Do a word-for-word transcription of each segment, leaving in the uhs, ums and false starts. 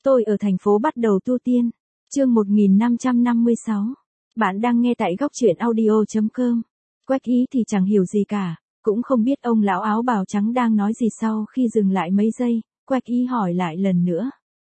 Tôi ở thành phố bắt đầu tu tiên. Chương một nghìn năm trăm năm mươi sáu. Bạn đang nghe tại góc truyện audio chấm com. Quách Ý thì chẳng hiểu gì cả, cũng không biết ông lão áo bào trắng đang nói gì. Sau khi dừng lại mấy giây, Quách Ý hỏi lại lần nữa.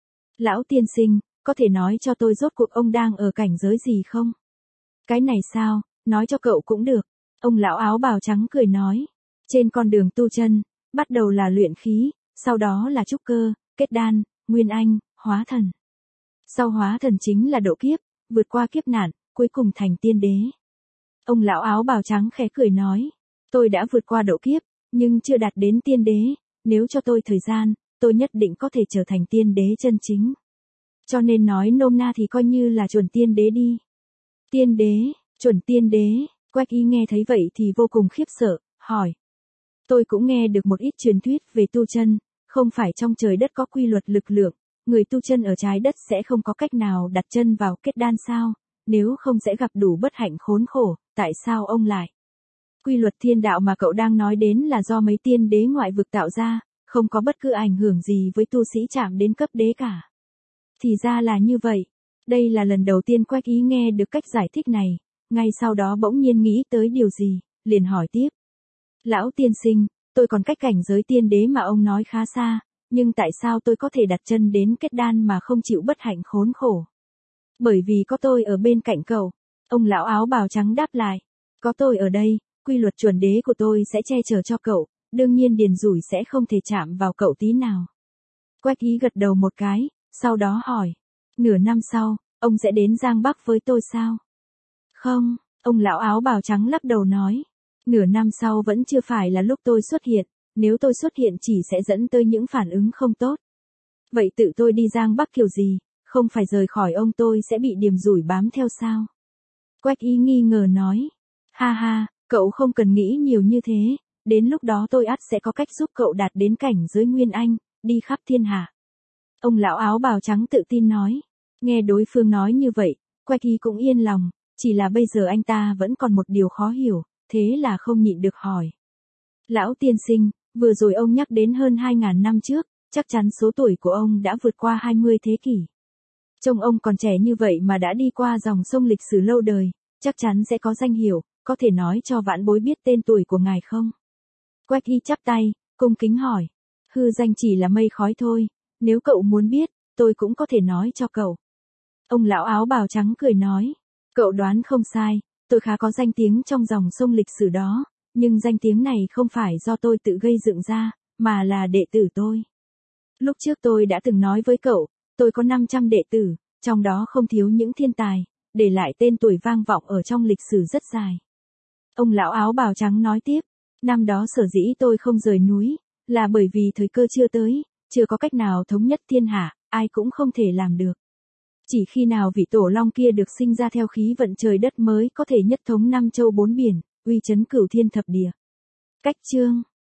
Lão tiên sinh, có thể nói cho tôi rốt cuộc ông đang ở cảnh giới gì không? Cái này sao, nói cho cậu cũng được. Ông lão áo bào trắng cười nói. Trên con đường tu chân, bắt đầu là luyện khí, sau đó là trúc cơ, kết đan, nguyên anh, hóa thần. Sau hóa thần chính là độ kiếp, vượt qua kiếp nạn, cuối cùng thành tiên đế. Ông lão áo bào trắng khẽ cười nói. Tôi đã vượt qua độ kiếp, nhưng chưa đạt đến tiên đế, nếu cho tôi thời gian, tôi nhất định có thể trở thành tiên đế chân chính. Cho nên nói nôm na thì coi như là chuẩn tiên đế đi. Tiên đế, chuẩn tiên đế, Quách Ý nghe thấy vậy thì vô cùng khiếp sợ, hỏi. Tôi cũng nghe được một ít truyền thuyết về tu chân, không phải trong trời đất có quy luật lực lượng, người tu chân ở trái đất sẽ không có cách nào đặt chân vào kết đan sao, nếu không sẽ gặp đủ bất hạnh khốn khổ, tại sao ông lại? Quy luật thiên đạo mà cậu đang nói đến là do mấy tiên đế ngoại vực tạo ra, không có bất cứ ảnh hưởng gì với tu sĩ chạm đến cấp đế cả. Thì ra là như vậy. Đây là lần đầu tiên Quách Ý nghe được cách giải thích này, ngay sau đó bỗng nhiên nghĩ tới điều gì, liền hỏi tiếp. Lão tiên sinh, tôi còn cách cảnh giới tiên đế mà ông nói khá xa, nhưng tại sao tôi có thể đặt chân đến kết đan mà không chịu bất hạnh khốn khổ? Bởi vì có tôi ở bên cạnh cậu. Ông lão áo bào trắng đáp lại. Có tôi ở đây, quy luật chuẩn đế của tôi sẽ che chở cho cậu, đương nhiên điền rủi sẽ không thể chạm vào cậu tí nào. Quách Ý gật đầu một cái, sau đó hỏi. Nửa năm sau, ông sẽ đến Giang Bắc với tôi sao? Không, ông lão áo bào trắng lắc đầu nói. Nửa năm sau vẫn chưa phải là lúc tôi xuất hiện, nếu tôi xuất hiện chỉ sẽ dẫn tới những phản ứng không tốt. Vậy tự tôi đi Giang Bắc kiểu gì, không phải rời khỏi ông tôi sẽ bị điềm rủi bám theo sao? Quách Ý nghi ngờ nói. Ha ha, cậu không cần nghĩ nhiều như thế, đến lúc đó tôi ắt sẽ có cách giúp cậu đạt đến cảnh giới Nguyên Anh, đi khắp thiên hạ. Ông lão áo bào trắng tự tin nói. Nghe đối phương nói như vậy, Quách Ý cũng yên lòng, chỉ là bây giờ anh ta vẫn còn một điều khó hiểu, thế là không nhịn được hỏi. Lão tiên sinh, vừa rồi ông nhắc đến hơn hai ngàn năm trước, chắc chắn số tuổi của ông đã vượt qua hai mươi thế kỷ. Trông ông còn trẻ như vậy mà đã đi qua dòng sông lịch sử lâu đời, chắc chắn sẽ có danh hiệu, có thể nói cho vãn bối biết tên tuổi của ngài không? Quách Ý chắp tay, cung kính hỏi. Hư danh chỉ là mây khói thôi, nếu cậu muốn biết, tôi cũng có thể nói cho cậu. Ông lão áo bào trắng cười nói. Cậu đoán không sai, tôi khá có danh tiếng trong dòng sông lịch sử đó, nhưng danh tiếng này không phải do tôi tự gây dựng ra, mà là đệ tử tôi. Lúc trước tôi đã từng nói với cậu, tôi có năm trăm đệ tử, trong đó không thiếu những thiên tài, để lại tên tuổi vang vọng ở trong lịch sử rất dài. Ông lão áo bào trắng nói tiếp, năm đó sở dĩ tôi không rời núi, là bởi vì thời cơ chưa tới, chưa có cách nào thống nhất thiên hạ, ai cũng không thể làm được. Chỉ khi nào vị tổ long kia được sinh ra theo khí vận trời đất mới có thể nhất thống năm châu bốn biển, uy chấn cửu thiên thập địa. Cách chương